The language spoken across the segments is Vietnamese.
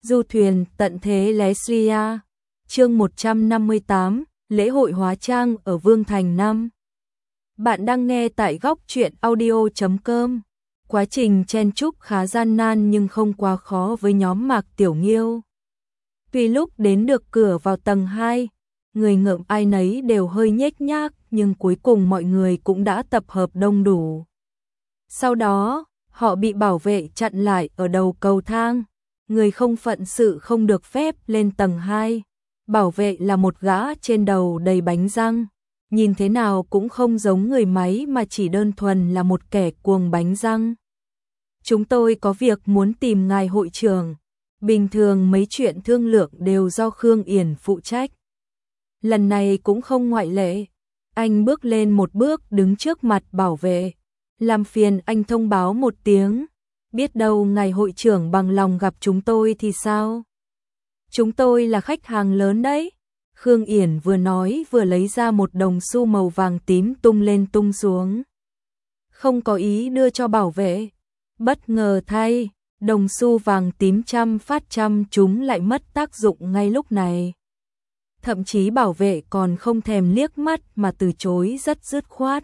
Du thuyền tận thế Leslia. Chương 158, lễ hội hóa trang ở Vương Thành 5. Bạn đang nghe tại góc truyện audio.com. Quá trình chen chúc khá gian nan nhưng không quá khó với nhóm Mạc Tiểu Nghiêu. Tuy lúc đến được cửa vào tầng 2, người ngợm ai nấy đều hơi nhếch nhác, nhưng cuối cùng mọi người cũng đã tập hợp đông đủ. Sau đó, họ bị bảo vệ chặn lại ở đầu cầu thang. Người không phận sự không được phép lên tầng 2. Bảo vệ là một gã trên đầu đầy bánh răng. Nhìn thế nào cũng không giống người máy mà chỉ đơn thuần là một kẻ cuồng bánh răng. Chúng tôi có việc muốn tìm ngài hội trưởng. Bình thường mấy chuyện thương lượng đều do Khương Yển phụ trách. Lần này cũng không ngoại lệ. Anh bước lên một bước đứng trước mặt bảo vệ. Làm phiền anh thông báo một tiếng. Biết đâu ngài hội trưởng bằng lòng gặp chúng tôi thì sao? Chúng tôi là khách hàng lớn đấy. Khương Yển vừa nói vừa lấy ra một đồng xu màu vàng tím tung lên tung xuống. Không có ý đưa cho bảo vệ. Bất ngờ thay, đồng xu vàng tím trăm phát trăm chúng lại mất tác dụng ngay lúc này. Thậm chí bảo vệ còn không thèm liếc mắt mà từ chối rất dứt khoát.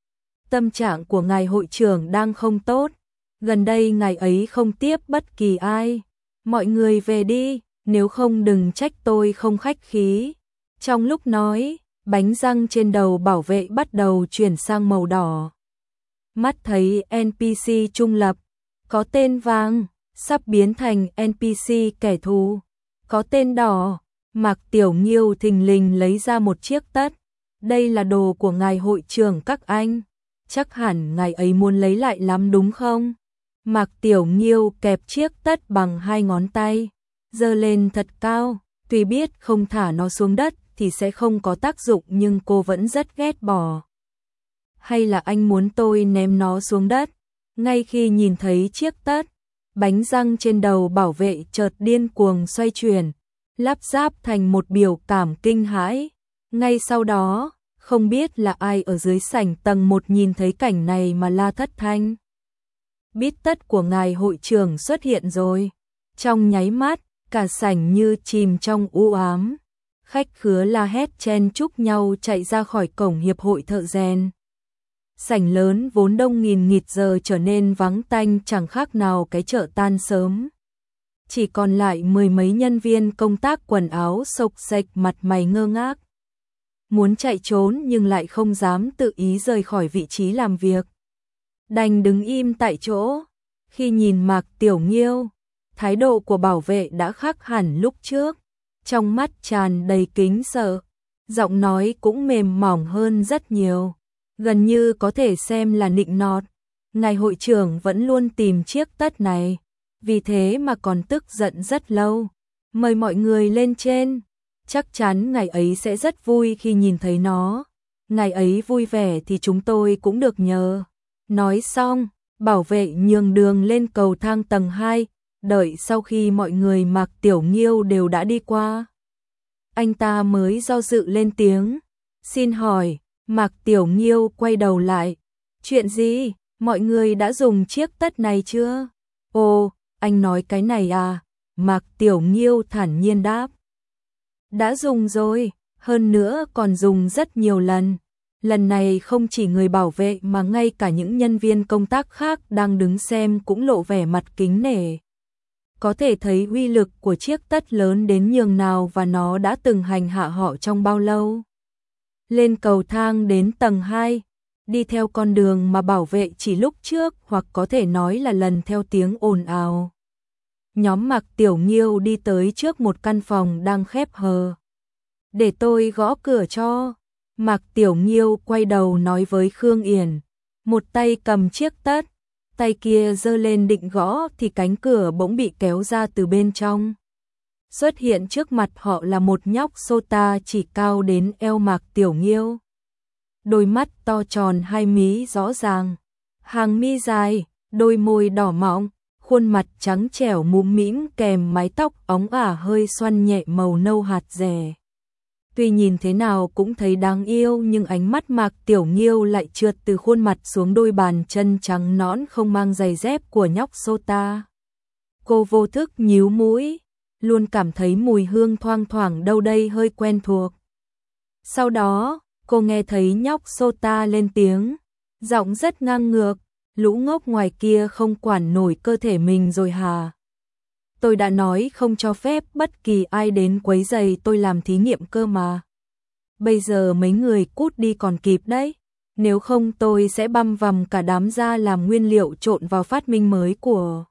Tâm trạng của ngài hội trưởng đang không tốt. Gần đây ngài ấy không tiếp bất kỳ ai. Mọi người về đi, nếu không đừng trách tôi không khách khí. Trong lúc nói, bánh răng trên đầu bảo vệ bắt đầu chuyển sang màu đỏ. Mắt thấy NPC trung lập, có tên vàng, sắp biến thành NPC kẻ thù. Có tên đỏ, Mạc Tiểu Nghiêu thình lình lấy ra một chiếc tất. Đây là đồ của ngài hội trưởng các anh. Chắc hẳn ngài ấy muốn lấy lại lắm đúng không? Mạc Tiểu Nghiêu kẹp chiếc tất bằng hai ngón tay, giơ lên thật cao, tuy biết không thả nó xuống đất thì sẽ không có tác dụng nhưng cô vẫn rất ghét bỏ. Hay là anh muốn tôi ném nó xuống đất? Ngay khi nhìn thấy chiếc tất, bánh răng trên đầu bảo vệ chợt điên cuồng xoay chuyển, lắp ráp thành một biểu cảm kinh hãi. Ngay sau đó, không biết là ai ở dưới sảnh tầng 1 nhìn thấy cảnh này mà la thất thanh. Bít tất của ngài hội trưởng xuất hiện rồi. Trong nháy mắt, cả sảnh như chìm trong u ám. Khách khứa la hét chen chúc nhau chạy ra khỏi cổng hiệp hội thợ rèn. Sảnh lớn vốn đông nghìn nghịt giờ trở nên vắng tanh chẳng khác nào cái chợ tan sớm. Chỉ còn lại mười mấy nhân viên công tác quần áo xộc xệch mặt mày ngơ ngác. Muốn chạy trốn nhưng lại không dám tự ý rời khỏi vị trí làm việc. Đành đứng im tại chỗ. Khi nhìn Mạc Tiểu Nghiêu, thái độ của bảo vệ đã khác hẳn lúc trước. Trong mắt tràn đầy kính sợ, giọng nói cũng mềm mỏng hơn rất nhiều. Gần như có thể xem là nịnh nọt. Ngài hội trưởng vẫn luôn tìm chiếc tất này, vì thế mà còn tức giận rất lâu. Mời mọi người lên trên. Chắc chắn ngài ấy sẽ rất vui khi nhìn thấy nó. Ngài ấy vui vẻ thì chúng tôi cũng được nhờ. Nói xong, bảo vệ nhường đường lên cầu thang tầng 2, đợi sau khi mọi người Mạc Tiểu Nghiêu đều đã đi qua. Anh ta mới do dự lên tiếng. Xin hỏi, Mạc Tiểu Nghiêu quay đầu lại. Chuyện gì? Mọi người đã dùng chiếc tất này chưa? Ồ, anh nói cái này à? Mạc Tiểu Nghiêu thản nhiên đáp. Đã dùng rồi, hơn nữa còn dùng rất nhiều lần. Lần này không chỉ người bảo vệ mà ngay cả những nhân viên công tác khác đang đứng xem cũng lộ vẻ mặt kính nể. Có thể thấy uy lực của chiếc tất lớn đến nhường nào và nó đã từng hành hạ họ trong bao lâu. Lên cầu thang đến tầng 2, đi theo con đường mà bảo vệ chỉ lúc trước hoặc có thể nói là lần theo tiếng ồn ào. Nhóm Mạc Tiểu Nghiêu đi tới trước một căn phòng đang khép hờ. Để tôi gõ cửa cho. Mạc Tiểu Nghiêu quay đầu nói với Khương Yển. Một tay cầm chiếc tất, tay kia giơ lên định gõ thì cánh cửa bỗng bị kéo ra từ bên trong. Xuất hiện trước mặt họ là một nhóc sota chỉ cao đến eo Mạc Tiểu Nghiêu. Đôi mắt to tròn hai mí rõ ràng, hàng mi dài, đôi môi đỏ mọng, khuôn mặt trắng trẻo mũm mĩm kèm mái tóc óng ả hơi xoăn nhẹ màu nâu hạt rẻ. Tuy nhìn thế nào cũng thấy đáng yêu nhưng ánh mắt Mạc Tiểu Nghiêu lại trượt từ khuôn mặt xuống đôi bàn chân trắng nõn không mang giày dép của nhóc sota. Cô vô thức nhíu mũi, luôn cảm thấy mùi hương thoang thoảng đâu đây hơi quen thuộc. Sau đó, cô nghe thấy nhóc Sota lên tiếng, giọng rất ngang ngược, lũ ngốc ngoài kia không quản nổi cơ thể mình rồi hả? Tôi đã nói không cho phép bất kỳ ai đến quấy rầy tôi làm thí nghiệm cơ mà. Bây giờ mấy người cút đi còn kịp đấy, nếu không tôi sẽ băm vằm cả đám ra làm nguyên liệu trộn vào phát minh mới của...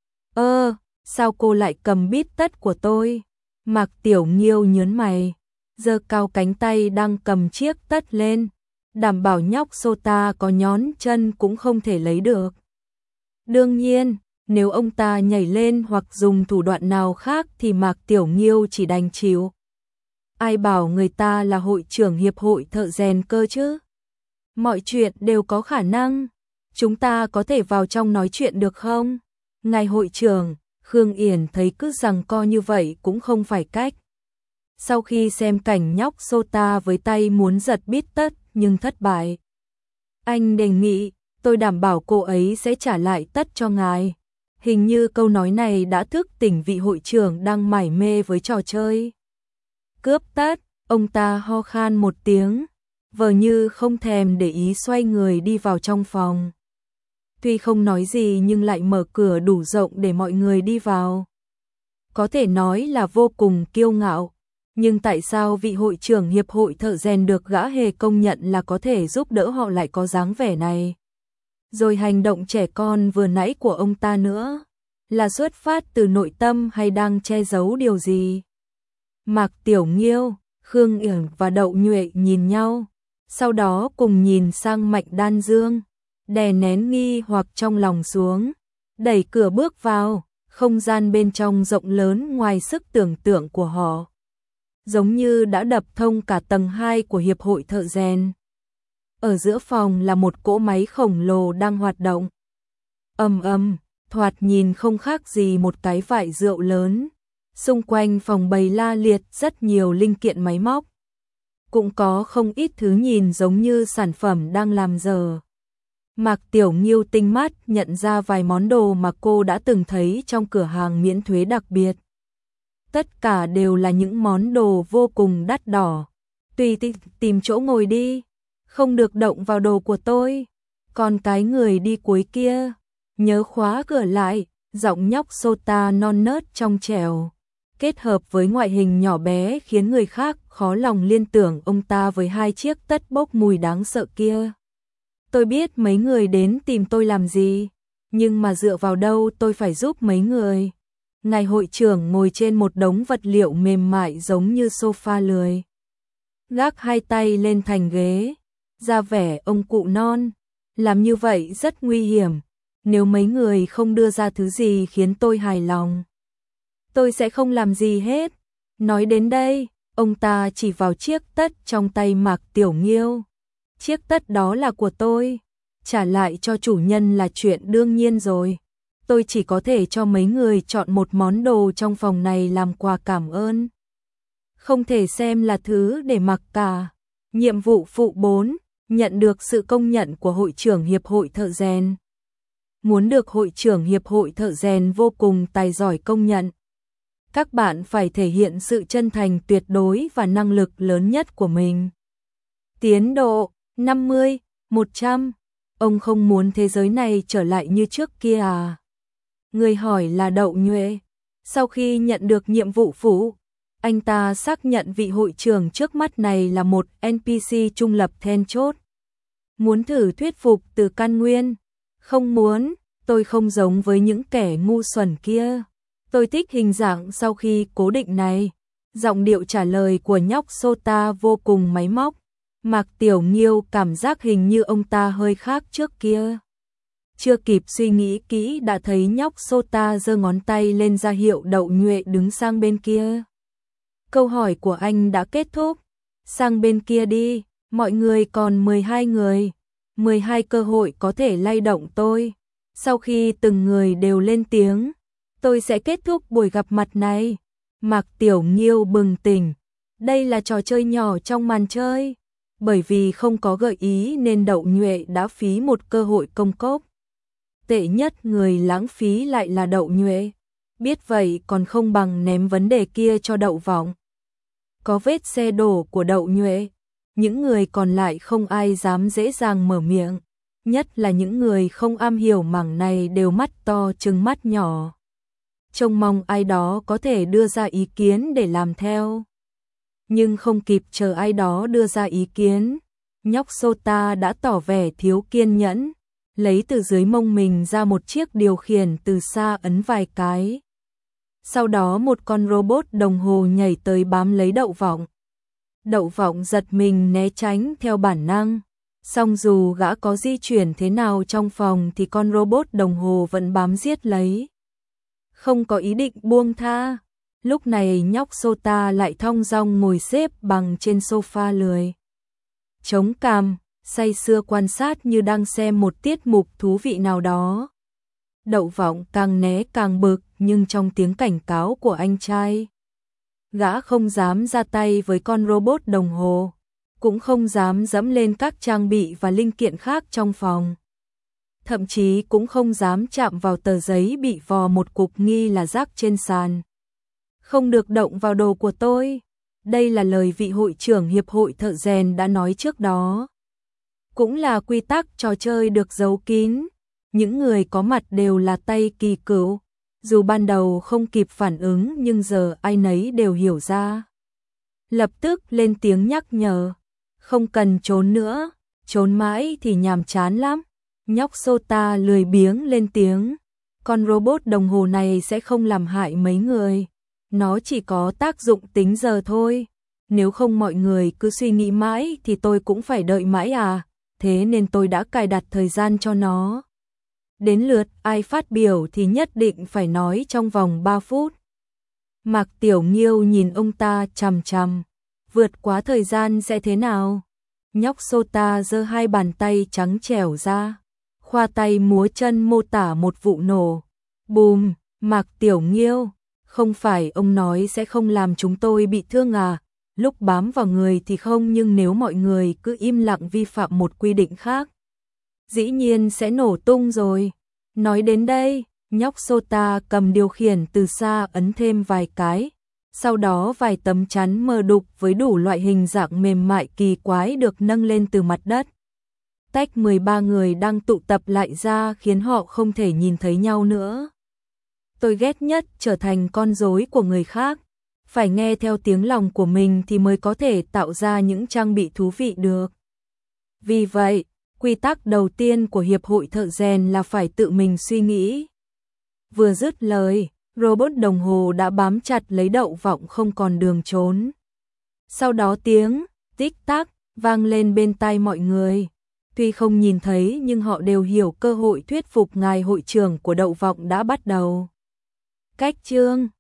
Sao cô lại cầm bít tất của tôi? Mạc Tiểu Nghiêu nhớn mày, giơ cao cánh tay đang cầm chiếc tất lên, đảm bảo nhóc Sota có nhón chân cũng không thể lấy được. Đương nhiên, nếu ông ta nhảy lên hoặc dùng thủ đoạn nào khác thì Mạc Tiểu Nghiêu chỉ đành chịu. Ai bảo người ta là hội trưởng hiệp hội thợ rèn cơ chứ? Mọi chuyện đều có khả năng. Chúng ta có thể vào trong nói chuyện được không? Ngài hội trưởng, Khương Yển thấy cứ giằng co như vậy cũng không phải cách. Sau khi xem cảnh nhóc Sota với tay muốn giật bít tất nhưng thất bại, anh đề nghị, tôi đảm bảo cô ấy sẽ trả lại tất cho ngài. Hình như câu nói này đã thức tỉnh vị hội trưởng đang mải mê với trò chơi cướp tất. Ông ta ho khan một tiếng, vờ như không thèm để ý xoay người đi vào trong phòng. Tuy không nói gì nhưng lại mở cửa đủ rộng để mọi người đi vào. Có thể nói là vô cùng kiêu ngạo, nhưng tại sao vị hội trưởng hiệp hội thợ rèn được gã hề công nhận là có thể giúp đỡ họ lại có dáng vẻ này? Rồi hành động trẻ con vừa nãy của ông ta nữa, là xuất phát từ nội tâm hay đang che giấu điều gì? Mạc Tiểu Nghiêu, Khương Yển và Đậu Nhuệ nhìn nhau, sau đó cùng nhìn sang Mạnh Đan Dương, đè nén nghi hoặc trong lòng xuống, đẩy cửa bước vào, không gian bên trong rộng lớn ngoài sức tưởng tượng của họ. Giống như đã đập thông cả tầng 2 của Hiệp hội thợ rèn. Ở giữa phòng là một cỗ máy khổng lồ đang hoạt động. Thoạt nhìn không khác gì một cái vại rượu lớn. Xung quanh phòng bày la liệt rất nhiều linh kiện máy móc. Cũng có không ít thứ nhìn giống như sản phẩm đang làm dở. Mạc Tiểu Nghiêu tinh mắt nhận ra vài món đồ mà cô đã từng thấy trong cửa hàng miễn thuế đặc biệt. Tất cả đều là những món đồ vô cùng đắt đỏ. Tùy tìm chỗ ngồi đi, không được động vào đồ của tôi. Còn cái người đi cuối kia, nhớ khóa cửa lại. Giọng nhóc Sota non nớt trong trẻo, kết hợp với ngoại hình nhỏ bé khiến người khác khó lòng liên tưởng ông ta với hai chiếc tất bốc mùi đáng sợ kia. Tôi biết mấy người đến tìm tôi làm gì, nhưng mà dựa vào đâu tôi phải giúp mấy người? Ngài hội trưởng ngồi trên một đống vật liệu mềm mại giống như sofa lười, gác hai tay lên thành ghế, ra vẻ ông cụ non. Làm như vậy rất nguy hiểm, nếu mấy người không đưa ra thứ gì khiến tôi hài lòng, tôi sẽ không làm gì hết. Nói đến đây, ông ta chỉ vào chiếc tất trong tay Mạc Tiểu Nghiêu. Chiếc tất đó là của tôi, trả lại cho chủ nhân là chuyện đương nhiên rồi. Tôi chỉ có thể cho mấy người chọn một món đồ trong phòng này làm quà cảm ơn. Không thể xem là thứ để mặc cả. Nhiệm vụ phụ 4, nhận được sự công nhận của hội trưởng hiệp hội thợ rèn. Muốn được hội trưởng hiệp hội thợ rèn vô cùng tài giỏi công nhận, các bạn phải thể hiện sự chân thành tuyệt đối và năng lực lớn nhất của mình. Tiến độ 50, 100. Ông không muốn thế giới này trở lại như trước kia à? Người hỏi là Đậu Nhuệ. Sau khi nhận được nhiệm vụ phụ, anh ta xác nhận vị hội trưởng trước mắt này là một NPC trung lập then chốt. Muốn thử thuyết phục từ căn nguyên. Không muốn, tôi không giống với những kẻ ngu xuẩn kia. Tôi thích hình dạng sau khi cố định này. Giọng điệu trả lời của nhóc Sota vô cùng máy móc. Mạc Tiểu Nghiêu cảm giác hình như ông ta hơi khác trước kia. Chưa kịp suy nghĩ kỹ đã thấy nhóc Sota giơ ngón tay lên ra hiệu Đậu Nhuệ đứng sang bên kia. Câu hỏi của anh đã kết thúc. Sang bên kia đi, mọi người còn 12 người. 12 cơ hội có thể lay động tôi. Sau khi từng người đều lên tiếng, tôi sẽ kết thúc buổi gặp mặt này. Mạc Tiểu Nghiêu bừng tỉnh. Đây là trò chơi nhỏ trong màn chơi. Bởi vì không có gợi ý nên Đậu Nhuệ đã phí một cơ hội công cốc. Tệ nhất người lãng phí lại là Đậu Nhuệ. Biết vậy còn không bằng ném vấn đề kia cho Đậu Vọng. Có vết xe đổ của Đậu Nhuệ, những người còn lại không ai dám dễ dàng mở miệng, nhất là những người không am hiểu mảng này đều mắt to trừng mắt nhỏ. Trông mong ai đó có thể đưa ra ý kiến để làm theo. Nhưng không kịp chờ ai đó đưa ra ý kiến, nhóc Sota đã tỏ vẻ thiếu kiên nhẫn, lấy từ dưới mông mình ra một chiếc điều khiển từ xa ấn vài cái. Sau đó một con robot đồng hồ nhảy tới bám lấy Đậu Vọng. Đậu Vọng giật mình né tránh theo bản năng, song dù gã có di chuyển thế nào trong phòng thì con robot đồng hồ vẫn bám giết lấy. Không có ý định buông tha. Lúc này nhóc Sota lại thong dong ngồi xếp bằng trên sofa lười chống cằm, say sưa quan sát như đang xem một tiết mục thú vị nào đó. Đậu Vọng càng né càng bực, nhưng trong tiếng cảnh cáo của anh trai, gã không dám ra tay với con robot đồng hồ, cũng không dám dẫm lên các trang bị và linh kiện khác trong phòng. Thậm chí cũng không dám chạm vào tờ giấy bị vò một cục nghi là rác trên sàn. Không được động vào đồ của tôi. Đây là lời vị hội trưởng Hiệp hội Thợ rèn đã nói trước đó. Cũng là quy tắc trò chơi được giấu kín. Những người có mặt đều là tay kỳ cựu. Dù ban đầu không kịp phản ứng nhưng giờ ai nấy đều hiểu ra. Lập tức lên tiếng nhắc nhở. Không cần trốn nữa, trốn mãi thì nhàm chán lắm. Nhóc Sota lười biếng lên tiếng. Con robot đồng hồ này sẽ không làm hại mấy người. Nó chỉ có tác dụng tính giờ thôi. Nếu không mọi người cứ suy nghĩ mãi thì tôi cũng phải đợi mãi à. Thế nên tôi đã cài đặt thời gian cho nó. Đến lượt ai phát biểu thì nhất định phải nói trong vòng 3 phút. Mạc Tiểu Nghiêu nhìn ông ta chằm chằm. Vượt quá thời gian sẽ thế nào? Nhóc Sota giơ hai bàn tay trắng trẻo ra, khoa tay múa chân mô tả một vụ nổ. Bùm, Mạc Tiểu Nghiêu, không phải ông nói sẽ không làm chúng tôi bị thương à? Lúc bám vào người thì không, nhưng nếu mọi người cứ im lặng vi phạm một quy định khác, dĩ nhiên sẽ nổ tung rồi. Nói đến đây, nhóc Sota cầm điều khiển từ xa ấn thêm vài cái. Sau đó vài tấm chắn mờ đục với đủ loại hình dạng mềm mại kỳ quái được nâng lên từ mặt đất. Tách 13 người đang tụ tập lại ra khiến họ không thể nhìn thấy nhau nữa. Tôi ghét nhất trở thành con rối của người khác. Phải nghe theo tiếng lòng của mình thì mới có thể tạo ra những trang bị thú vị được. Vì vậy, quy tắc đầu tiên của Hiệp hội Thợ rèn là phải tự mình suy nghĩ. Vừa dứt lời, robot đồng hồ đã bám chặt lấy Đậu Vọng không còn đường trốn. Sau đó tiếng tích tắc vang lên bên tai mọi người. Tuy không nhìn thấy nhưng họ đều hiểu cơ hội thuyết phục ngài hội trưởng của Đậu Vọng đã bắt đầu. Cách chương